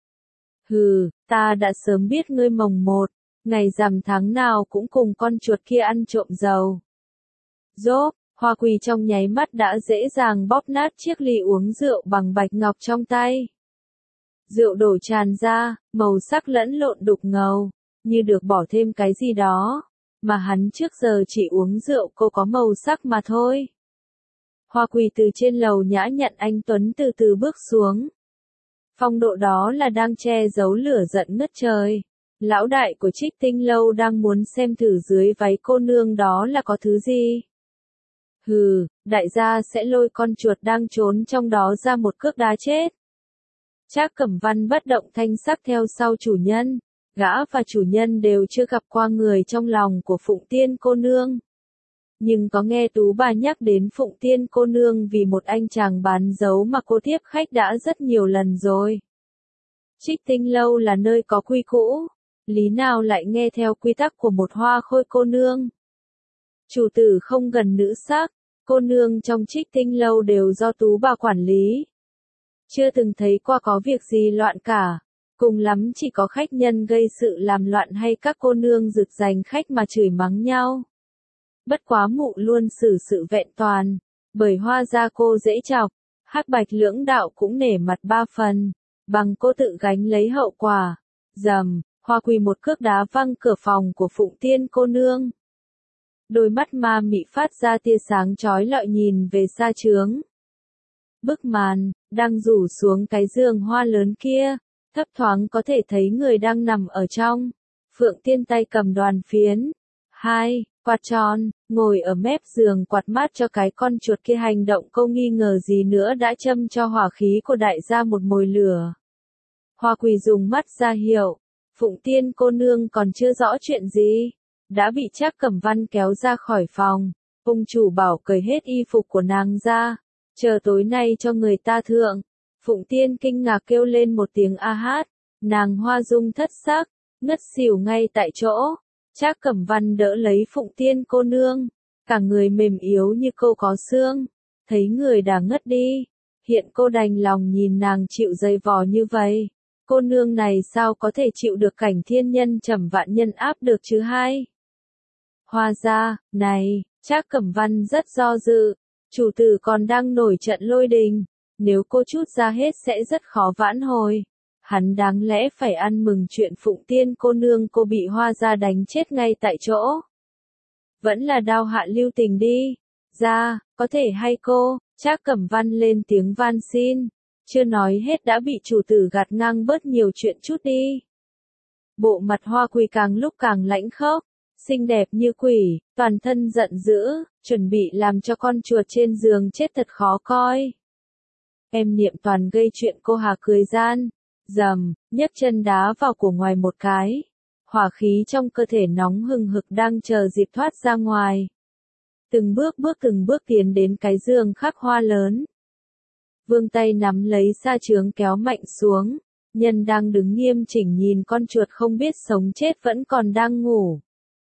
Hừ, ta đã sớm biết ngươi mồng 1, ngày rằm tháng nào cũng cùng con chuột kia ăn trộm dầu. Rốp, Hoa Quỳ trong nháy mắt đã dễ dàng bóp nát chiếc ly uống rượu bằng bạch ngọc trong tay. Rượu đổ tràn ra, màu sắc lẫn lộn đục ngầu, như được bỏ thêm cái gì đó, mà hắn trước giờ chỉ uống rượu cô có màu sắc mà thôi. Hoa Quỳ từ trên lầu nhã nhặn anh tuấn từ từ bước xuống. Phong độ đó là đang che giấu lửa giận ngất trời. Lão đại của Trích Tinh lâu đang muốn xem thử dưới váy cô nương đó là có thứ gì. Hừ, đại gia sẽ lôi con chuột đang trốn trong đó ra một cước đá chết. Trác Cẩm Văn bất động thanh sắc theo sau chủ nhân. Gã và chủ nhân đều chưa gặp qua người trong lòng của Phụng Tiên cô nương. Nhưng có nghe Tú bà nhắc đến Phụng Tiên cô nương vì một anh chàng bán dấu mà cô tiếp khách đã rất nhiều lần rồi. Trích Tinh lâu là nơi có quy củ, lý nào lại nghe theo quy tắc của một hoa khôi cô nương. Chủ tử không gần nữ sắc, cô nương trong Trích Tinh lâu đều do Tú bà quản lý. Chưa từng thấy qua có việc gì loạn cả, cùng lắm chỉ có khách nhân gây sự làm loạn hay các cô nương rực giành khách mà chửi mắng nhau. Bất quá mụ luôn xử sự vẹn toàn, bởi Hoa gia cô dễ chọc, Hắc Bạch lưỡng đạo cũng nể mặt ba phần, bằng cô tự gánh lấy hậu quả. Dầm, Hoa quỳ một cước đá văng cửa phòng của Phụng Tiên cô nương. Đôi mắt ma mị phát ra tia sáng chói lọi nhìn về xa trướng. Bức màn, đang rủ xuống cái giường hoa lớn kia, thấp thoáng có thể thấy người đang nằm ở trong. Phượng Tiên tay cầm đoàn phiến. 2. Quạt tròn, ngồi ở mép giường quạt mát cho cái con chuột kia hành động không nghi ngờ gì nữa đã châm cho hỏa khí của đại gia một mồi lửa. Hoa Quỳ dùng mắt ra hiệu, Phụng Tiên cô nương còn chưa rõ chuyện gì, đã bị Trác Cẩm Văn kéo ra khỏi phòng, ông chủ bảo cởi hết y phục của nàng ra, chờ tối nay cho người ta thượng. Phụng Tiên kinh ngạc kêu lên một tiếng a hát, nàng hoa dung thất sắc, ngất xỉu ngay tại chỗ. Trác Cẩm Văn đỡ lấy Phụng Tiên cô nương, cả người mềm yếu như cô có xương, thấy người đã ngất đi, hiện cô đành lòng nhìn nàng chịu dày vò như vậy. Cô nương này sao có thể chịu được cảnh thiên nhân trầm vạn nhân áp được chứ hay? Hoa gia, này, Trác Cẩm Văn rất do dự, chủ tử còn đang nổi trận lôi đình, nếu cô chút ra hết sẽ rất khó vãn hồi. Hắn đáng lẽ phải ăn mừng chuyện Phụng Tiên cô nương cô bị Hoa gia đánh chết ngay tại chỗ. Vẫn là đao hạ lưu tình đi. Ra, có thể hay cô, Trác Cẩm Văn lên tiếng van xin. Chưa nói hết đã bị chủ tử gạt ngang bớt nhiều chuyện chút đi. Bộ mặt Hoa Quỳ càng lúc càng lãnh khốc, xinh đẹp như quỷ, toàn thân giận dữ, chuẩn bị làm cho con chuột trên giường chết thật khó coi. Em Niệm Toàn gây chuyện cô Hà cười gian. Dầm, nhấc chân đá vào cổ ngoài một cái. Hỏa khí trong cơ thể nóng hừng hực đang chờ dịp thoát ra ngoài. Từng bước tiến đến cái giường khắc hoa lớn. Vương tay nắm lấy sa trướng kéo mạnh xuống. Nhân đang đứng nghiêm chỉnh nhìn con chuột không biết sống chết vẫn còn đang ngủ.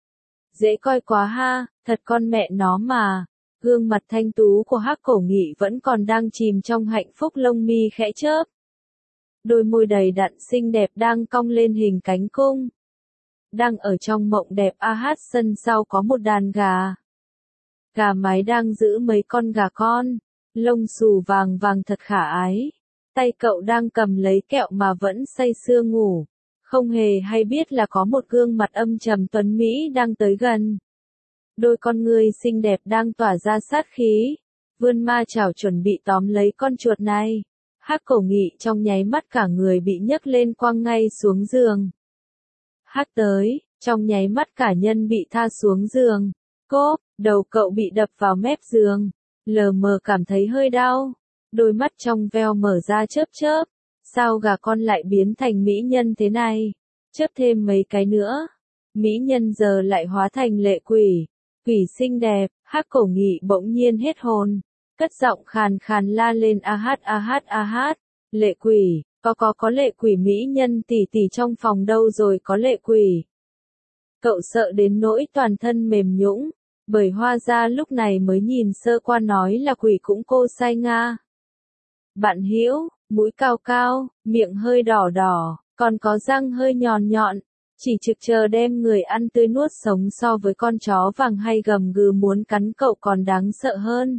Dễ coi quá ha, thật con mẹ nó mà. Gương mặt thanh tú của Hắc Cổ Nghị vẫn còn đang chìm trong hạnh phúc, lông mi khẽ chớp. Đôi môi đầy đặn xinh đẹp đang cong lên hình cánh cung. Đang ở trong mộng đẹp a hát, sân sau có một đàn gà. Gà mái đang giữ mấy con gà con, lông xù vàng vàng thật khả ái. Tay cậu đang cầm lấy kẹo mà vẫn say sưa ngủ, không hề hay biết là có một gương mặt âm trầm tuấn mỹ đang tới gần. Đôi con ngươi xinh đẹp đang tỏa ra sát khí, vươn ma chảo chuẩn bị tóm lấy con chuột này. Hắc Cổ Nghị trong nháy mắt cả người bị nhấc lên quăng ngay xuống giường. Hát tới, trong nháy mắt cả nhân bị tha xuống giường. Cốp, đầu cậu bị đập vào mép giường, lờ mờ cảm thấy hơi đau. Đôi mắt trong veo mở ra chớp chớp. Sao gà con lại biến thành mỹ nhân thế này? Chớp thêm mấy cái nữa. Mỹ nhân giờ lại hóa thành lệ quỷ. Quỷ xinh đẹp, Hắc Cổ Nghị bỗng nhiên hết hồn. Cất giọng khàn khàn la lên a hát a hát a hát. Lệ quỷ, có lệ quỷ mỹ nhân tỷ tỷ trong phòng đâu rồi, có lệ quỷ. Cậu sợ đến nỗi toàn thân mềm nhũn, bởi Hoa gia lúc này mới nhìn sơ qua nói là quỷ cũng cô sai nga. Bạn hữu, mũi cao cao, miệng hơi đỏ đỏ, còn có răng hơi nhọn nhọn, chỉ trực chờ đem người ăn tươi nuốt sống, so với con chó vàng hay gầm gừ muốn cắn cậu còn đáng sợ hơn.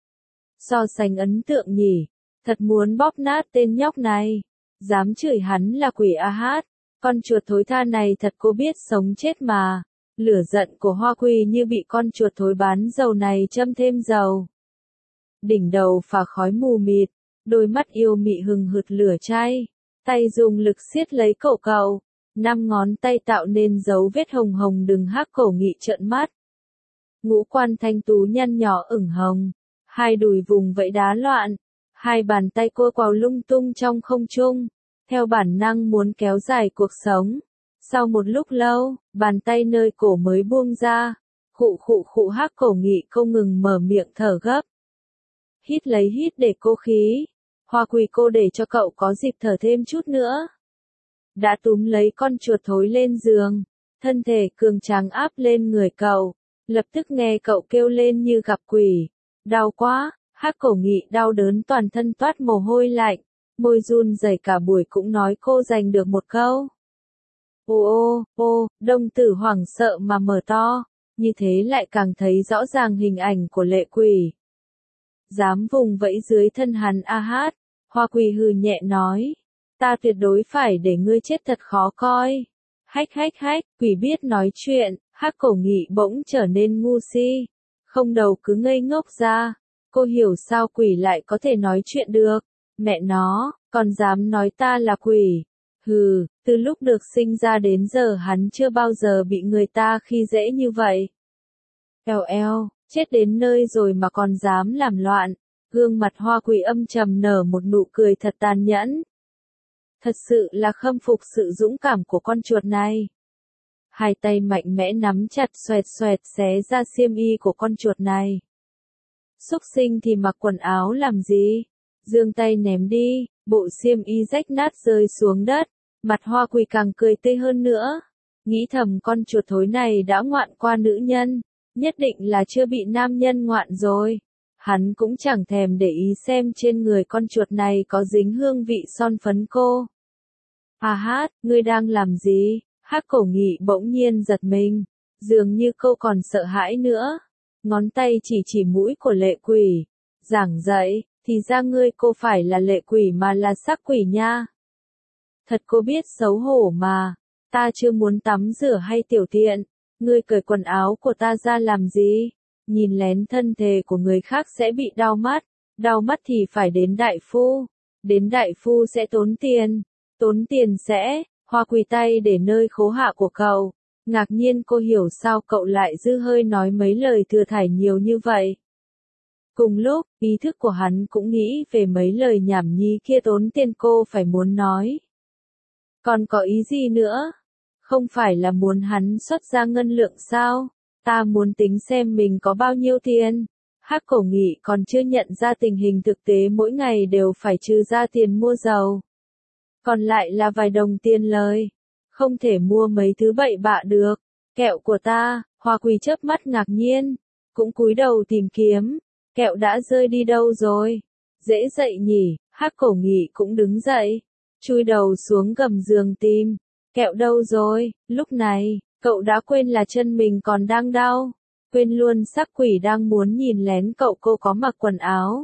So sánh ấn tượng nhỉ, thật muốn bóp nát tên nhóc này, dám chửi hắn là quỷ a hát, con chuột thối tha này thật cô biết sống chết mà. Lửa giận của Hoa Quỳ như bị con chuột thối bán dầu này châm thêm dầu. Đỉnh đầu phả khói mù mịt, đôi mắt yêu mị hừng hực lửa cháy, tay dùng lực siết lấy cổ cậu, 5 ngón tay tạo nên dấu vết hồng hồng đừng. Hắc Cổ Nghị trợn mắt. ngũ quan thanh tú nhăn nhỏ ửng hồng, hai đùi vùng vẫy đá loạn, hai bàn tay cô quào lung tung trong không trung, theo bản năng muốn kéo dài cuộc sống. Sau một lúc lâu, bàn tay nơi cổ mới buông ra, khụ khụ khụ Hắc Cổ Nghị không ngừng mở miệng thở gấp. Hít lấy hít để cô khí, Hoa Quỳ cô để cho cậu có dịp thở thêm chút nữa. Đã túm lấy con chuột thối lên giường, thân thể cường tráng áp lên người cậu, lập tức nghe cậu kêu lên như gặp quỷ. Đau quá, Hắc Cổ Nghị đau đớn toàn thân toát mồ hôi lạnh, môi run rẩy cả buổi cũng nói cô giành được một câu. Ô, đồng tử hoảng sợ mà mở to, như thế lại càng thấy rõ ràng hình ảnh của lệ quỷ. Dám vùng vẫy dưới thân hắn a hát, Hoa Quỳ hừ nhẹ nói, ta tuyệt đối phải để ngươi chết thật khó coi. Hách, quỷ biết nói chuyện, Hắc Cổ Nghị bỗng trở nên ngu si, không đầu cứ ngây ngốc ra, cô hiểu sao quỷ lại có thể nói chuyện được, mẹ nó, còn dám nói ta là quỷ. Hừ, từ lúc được sinh ra đến giờ hắn chưa bao giờ bị người ta khi dễ như vậy. Eo, chết đến nơi rồi mà còn dám làm loạn, gương mặt Hoa Quỳ âm trầm nở một nụ cười thật tàn nhẫn. Thật sự là khâm phục sự dũng cảm của con chuột này. Hai tay mạnh mẽ nắm chặt xoẹt xé ra xiêm y của con chuột này. Súc sinh thì mặc quần áo làm gì? Giương tay ném đi, bộ xiêm y rách nát rơi xuống đất, mặt Hoa Quỳ càng cười tươi hơn nữa. Nghĩ thầm con chuột thối này đã ngoạn qua nữ nhân, nhất định là chưa bị nam nhân ngoạn rồi. Hắn cũng chẳng thèm để ý xem trên người con chuột này có dính hương vị son phấn cô. À hát, ngươi đang làm gì? Hắc Cổ Nghị bỗng nhiên giật mình, dường như cô còn sợ hãi nữa. Ngón tay chỉ mũi của lệ quỷ, giảng dạy, thì ra ngươi cô phải là lệ quỷ mà là sắc quỷ nha. Thật cô biết xấu hổ mà, ta chưa muốn tắm rửa hay tiểu tiện, ngươi cởi quần áo của ta ra làm gì? Nhìn lén thân thể của người khác sẽ bị đau mắt thì phải đến đại phu sẽ tốn tiền sẽ, Hoa Quỳ tay để nơi khố hạ của cậu, ngạc nhiên cô hiểu sao cậu lại dư hơi nói mấy lời thừa thải nhiều như vậy. Cùng lúc, ý thức của hắn cũng nghĩ về mấy lời nhảm nhí kia tốn tiền cô phải muốn nói. Còn có ý gì nữa? Không phải là muốn hắn xuất ra ngân lượng sao? Ta muốn tính xem mình có bao nhiêu tiền. Hắc Cổ Nghị còn chưa nhận ra tình hình thực tế mỗi ngày đều phải trừ ra tiền mua dầu. Còn lại là vài đồng tiền lời. Không thể mua mấy thứ bậy bạ được. Kẹo của ta, Hoa Quỳ chớp mắt ngạc nhiên. Cũng cúi đầu tìm kiếm. Kẹo đã rơi đi đâu rồi? Dễ dậy nhỉ, Hắc Cổ Nghị cũng đứng dậy. Chui đầu xuống gầm giường tìm. Kẹo đâu rồi? Lúc này, cậu đã quên là chân mình còn đang đau. Quên luôn sắc quỷ đang muốn nhìn lén cậu cô có mặc quần áo.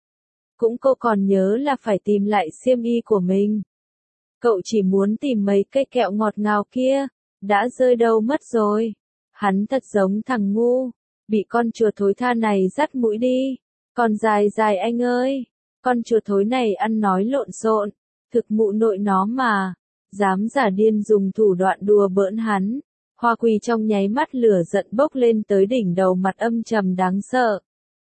Cũng cô còn nhớ là phải tìm lại xiêm y của mình. Cậu chỉ muốn tìm mấy cây kẹo ngọt ngào kia, đã rơi đâu mất rồi. Hắn thật giống thằng ngu, bị con chuột thối tha này dắt mũi đi. Còn dài anh ơi, con chuột thối này ăn nói lộn xộn, thực mụ nội nó mà, dám giả điên dùng thủ đoạn đùa bỡn hắn. Hoa Quỳ trong nháy mắt lửa giận bốc lên tới đỉnh đầu, mặt âm trầm đáng sợ.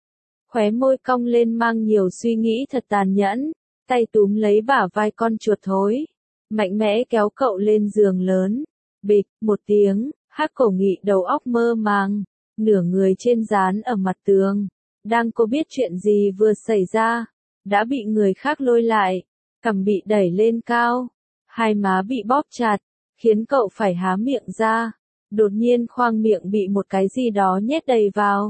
Khóe môi cong lên mang nhiều suy nghĩ thật tàn nhẫn, tay túm lấy bả vai con chuột thối, mạnh mẽ kéo cậu lên giường lớn. Bịch, một tiếng, Hắc Cổ Nghị đầu óc mơ màng, nửa người trên dán ở mặt tường. Đang cô biết chuyện gì vừa xảy ra, đã bị người khác lôi lại, cằm bị đẩy lên cao, hai má bị bóp chặt, khiến cậu phải há miệng ra. Đột nhiên khoang miệng bị một cái gì đó nhét đầy vào.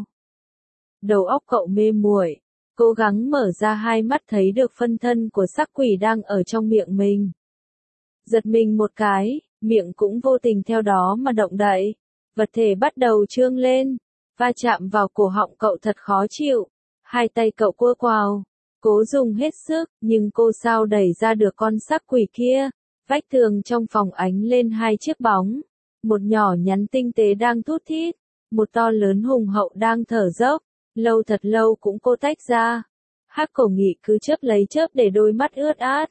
Đầu óc cậu mê muội, cố gắng mở ra hai mắt thấy được phân thân của sắc quỷ đang ở trong miệng mình. Giật mình một cái, miệng cũng vô tình theo đó mà động đậy. Vật thể bắt đầu trương lên, va chạm vào cổ họng cậu thật khó chịu. Hai tay cậu cua quào, cố dùng hết sức, nhưng cô sao đẩy ra được con sắc quỷ kia. Vách tường trong phòng ánh lên hai chiếc bóng. Một nhỏ nhắn tinh tế đang thút thít, một to lớn hùng hậu đang thở dốc, lâu thật lâu cũng cô tách ra. Hắc Cổ Nghị cứ chớp lấy chớp để đôi mắt ướt át.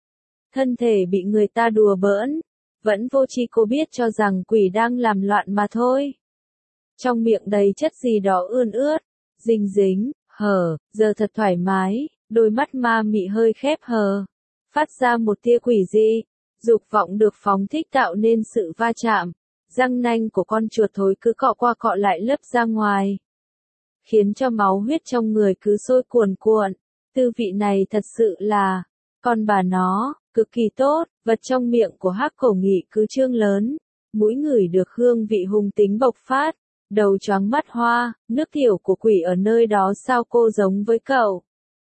Thân thể bị người ta đùa bỡn, vẫn vô tri cô biết cho rằng quỷ đang làm loạn mà thôi. trong miệng đầy chất gì đó ươn ướt, dinh dính, hở, giờ thật thoải mái, đôi mắt ma mị hơi khép hờ, phát ra một tia quỷ dị, dục vọng được phóng thích tạo nên sự va chạm, răng nanh của con chuột thối cứ cọ qua cọ lại lấp ra ngoài, khiến cho máu huyết trong người cứ sôi cuồn cuộn, tư vị này thật sự là, con bà nó, cực kỳ tốt, vật trong miệng của Hắc Cổ Nghị cứ trương lớn, mũi ngửi được hương vị hung tính bộc phát, đầu choáng mắt hoa, nước tiểu của quỷ ở nơi đó sao cô giống với cậu.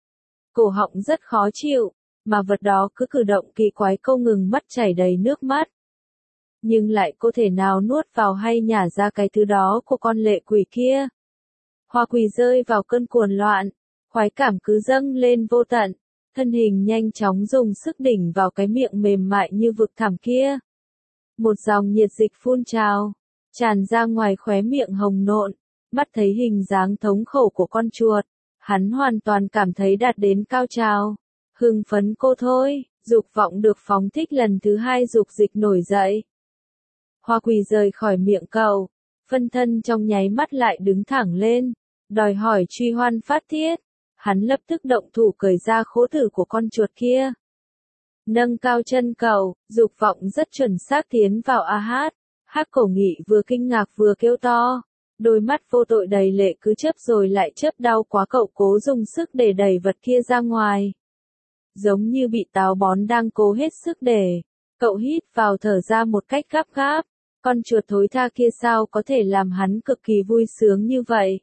Cổ họng rất khó chịu, mà vật đó cứ cử động kỳ quái không ngừng mắt chảy đầy nước mắt. Nhưng lại có thể nào nuốt vào hay nhả ra cái thứ đó của con lệ quỷ kia. Hoa quỷ rơi vào cơn cuồng loạn, khoái cảm cứ dâng lên vô tận, thân hình nhanh chóng dùng sức đỉnh vào cái miệng mềm mại như vực thẳm kia. Một dòng nhiệt dịch phun trào, tràn ra ngoài khóe miệng hồng nộn, mắt thấy hình dáng thống khổ của con chuột, hắn hoàn toàn cảm thấy đạt đến cao trào. Hưng phấn cô thôi, dục vọng được phóng thích lần thứ hai dục dịch nổi dậy. Hoa quỷ rời khỏi miệng cậu, phân thân trong nháy mắt lại đứng thẳng lên, đòi hỏi truy hoan phát tiết. Hắn lập tức động thủ cởi ra khố tử của con chuột kia. Nâng cao chân cậu, dục vọng rất chuẩn xác tiến vào a hát. Hắc Cổ Nghị vừa kinh ngạc vừa kêu to. Đôi mắt vô tội đầy lệ cứ chớp rồi lại chớp, đau quá cậu cố dùng sức để đẩy vật kia ra ngoài. Giống như bị táo bón đang cố hết sức để. Cậu hít vào thở ra một cách gấp gáp. Con chuột thối tha kia sao có thể làm hắn cực kỳ vui sướng như vậy.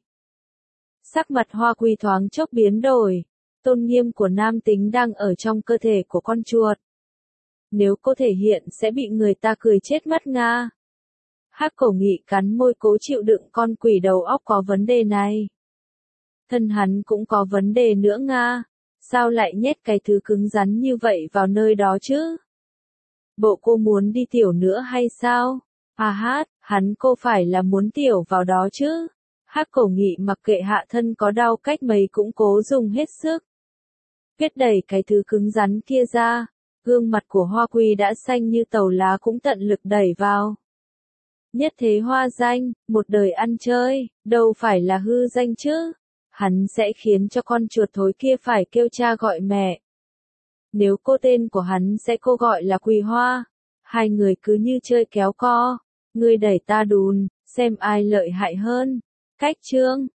Sắc mặt Hoa Quy thoáng chốc biến đổi, tôn nghiêm của nam tính đang ở trong cơ thể của con chuột. Nếu cô thể hiện sẽ bị người ta cười chết mất nga. Hắc Cổ Nghị cắn môi cố chịu đựng con quỷ đầu óc có vấn đề này. Thân hắn cũng có vấn đề nữa nga, sao lại nhét cái thứ cứng rắn như vậy vào nơi đó chứ? Bộ cô muốn đi tiểu nữa hay sao? À hát, hắn cô phải là muốn tiểu vào đó chứ? Hắc Cổ Nghị mặc kệ hạ thân có đau cách mấy cũng cố dùng hết sức. Viết đẩy cái thứ cứng rắn kia ra, gương mặt của Hoa Quy đã xanh như tàu lá cũng tận lực đẩy vào. Nhất thế hoa danh, một đời ăn chơi, đâu phải là hư danh chứ. Hắn sẽ khiến cho con chuột thối kia phải kêu cha gọi mẹ. Nếu cô tên của hắn sẽ cô gọi là Quỳ Hoa. Hai người cứ như chơi kéo co, ngươi đẩy ta đùn, xem ai lợi hại hơn. Cách chương